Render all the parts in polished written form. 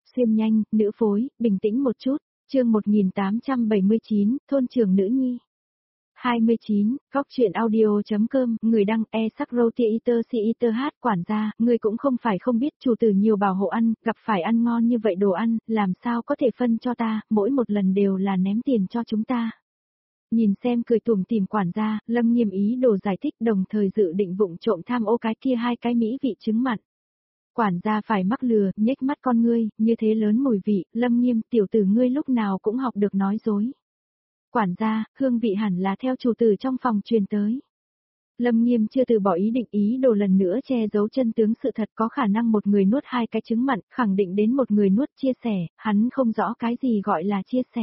xuyên nhanh, nữ phối, bình tĩnh một chút, chương 1879, thôn trưởng nữ nhi. 29, góc chuyện audio.com, người đăng e-sắc-rô-tia-iter-si-iter-hát, quản gia, người cũng không phải không biết chủ tử nhiều bảo hộ ăn, gặp phải ăn ngon như vậy đồ ăn, làm sao có thể phân cho ta, mỗi một lần đều là ném tiền cho chúng ta. Nhìn xem cười tủm tỉm quản gia, Lâm Nghiêm ý đồ giải thích đồng thời dự định vụng trộm tham ô cái kia 2 cái mỹ vị trứng mặn. Quản gia phải mắc lừa, nhếch mắt con ngươi, như thế lớn mùi vị, Lâm Nghiêm tiểu tử ngươi lúc nào cũng học được nói dối. Quản gia, hương vị hẳn là theo chủ tử trong phòng truyền tới. Lâm Nghiêm chưa từ bỏ ý đồ lần nữa che giấu chân tướng sự thật, có khả năng một người nuốt 2 cái trứng mặn, khẳng định đến một người nuốt chia sẻ, hắn không rõ cái gì gọi là chia sẻ.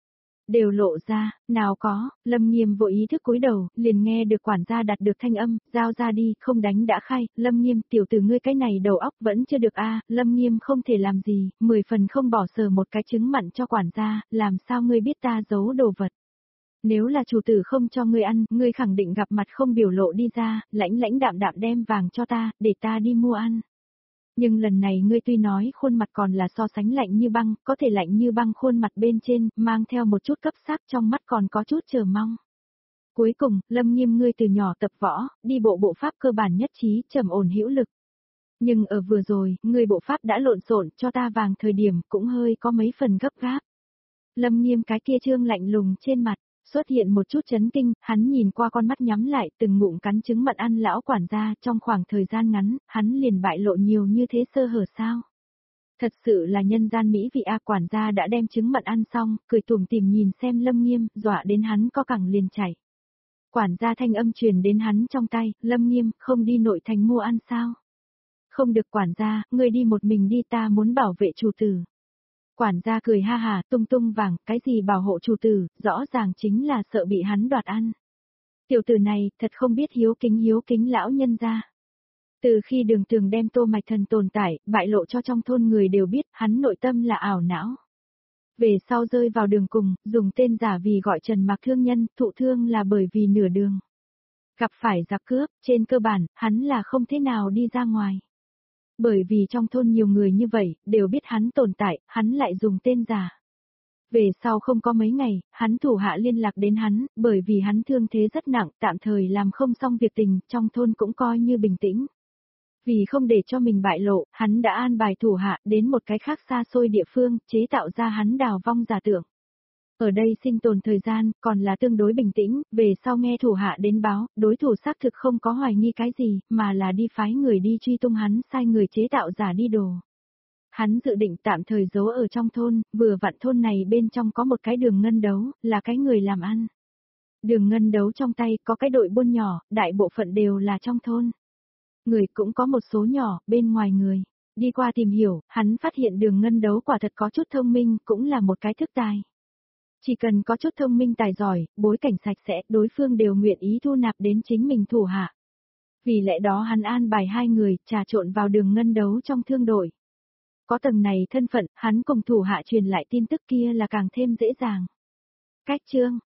Đều lộ ra, nào có, Lâm Nghiêm vô ý thức cúi đầu, liền nghe được quản gia đặt được thanh âm, giao ra đi, không đánh đã khai, Lâm Nghiêm tiểu tử ngươi cái này đầu óc vẫn chưa được a. Lâm Nghiêm không thể làm gì, 10 phần không bỏ sờ một cái trứng mặn cho quản gia, làm sao ngươi biết ta giấu đồ vật. Nếu là chủ tử không cho ngươi ăn, ngươi khẳng định gặp mặt không biểu lộ đi ra, lãnh đạm đem vàng cho ta, để ta đi mua ăn. Nhưng lần này ngươi tuy nói khuôn mặt còn là so sánh lạnh như băng, có thể lạnh như băng khuôn mặt bên trên, mang theo một chút cấp sắc trong mắt còn có chút chờ mong. Cuối cùng, Lâm Nghiêm ngươi từ nhỏ tập võ, đi bộ pháp cơ bản nhất trí, trầm ổn hữu lực. Nhưng ở vừa rồi, ngươi bộ pháp đã lộn xộn cho ta vàng thời điểm cũng hơi có mấy phần gấp gáp. Lâm Nghiêm cái kia trương lạnh lùng trên mặt. Xuất hiện một chút chấn kinh, hắn nhìn qua con mắt nhắm lại, từng ngụm cắn trứng mặn ăn lão quản gia, trong khoảng thời gian ngắn, hắn liền bại lộ nhiều như thế sơ hở sao. Thật sự là nhân gian mỹ vị a. Quản gia đã đem trứng mặn ăn xong, cười tủm tỉm nhìn xem Lâm Nghiêm, dọa đến hắn co cẳng liền chảy. Quản gia thanh âm truyền đến hắn trong tay, Lâm Nghiêm, không đi nội thành mua ăn sao? Không được quản gia, ngươi đi một mình đi, ta muốn bảo vệ chủ tử. Quản gia cười ha hà, tung vàng, cái gì bảo hộ chủ tử, rõ ràng chính là sợ bị hắn đoạt ăn. Tiểu tử này, thật không biết hiếu kính lão nhân gia. Từ khi Đường Tường đem Tô Mạch Thần tồn tại, bại lộ cho trong thôn người đều biết, hắn nội tâm là ảo não. Về sau rơi vào đường cùng, dùng tên giả vì gọi Trần Mạc thương nhân, thụ thương là bởi vì nửa đường. Gặp phải giặc cướp, trên cơ bản, hắn là không thế nào đi ra ngoài. Bởi vì trong thôn nhiều người như vậy, đều biết hắn tồn tại, hắn lại dùng tên giả. Về sau không có mấy ngày, hắn thủ hạ liên lạc đến hắn, bởi vì hắn thương thế rất nặng, tạm thời làm không xong việc tình, trong thôn cũng coi như bình tĩnh. Vì không để cho mình bại lộ, hắn đã an bài thủ hạ đến một cái khác xa xôi địa phương, chế tạo ra hắn đào vong giả tưởng. Ở đây sinh tồn thời gian, còn là tương đối bình tĩnh, về sau nghe thủ hạ đến báo, đối thủ xác thực không có hoài nghi cái gì, mà là đi phái người đi truy tung hắn, sai người chế tạo giả đi đồ. Hắn dự định tạm thời giấu ở trong thôn, vừa vặn thôn này bên trong có một cái đường ngân đấu, là cái người làm ăn. Đường ngân đấu trong tay có cái đội buôn nhỏ, đại bộ phận đều là trong thôn. Người cũng có một số nhỏ, bên ngoài người. Đi qua tìm hiểu, hắn phát hiện đường ngân đấu quả thật có chút thông minh, cũng là một cái thức tài. Chỉ cần có chút thông minh tài giỏi, bối cảnh sạch sẽ, đối phương đều nguyện ý thu nạp đến chính mình thủ hạ. Vì lẽ đó hắn an bài 2 người, trà trộn vào đường ngân đấu trong thương đội. Có tầng này thân phận, hắn cùng thủ hạ truyền lại tin tức kia là càng thêm dễ dàng. Cách chương,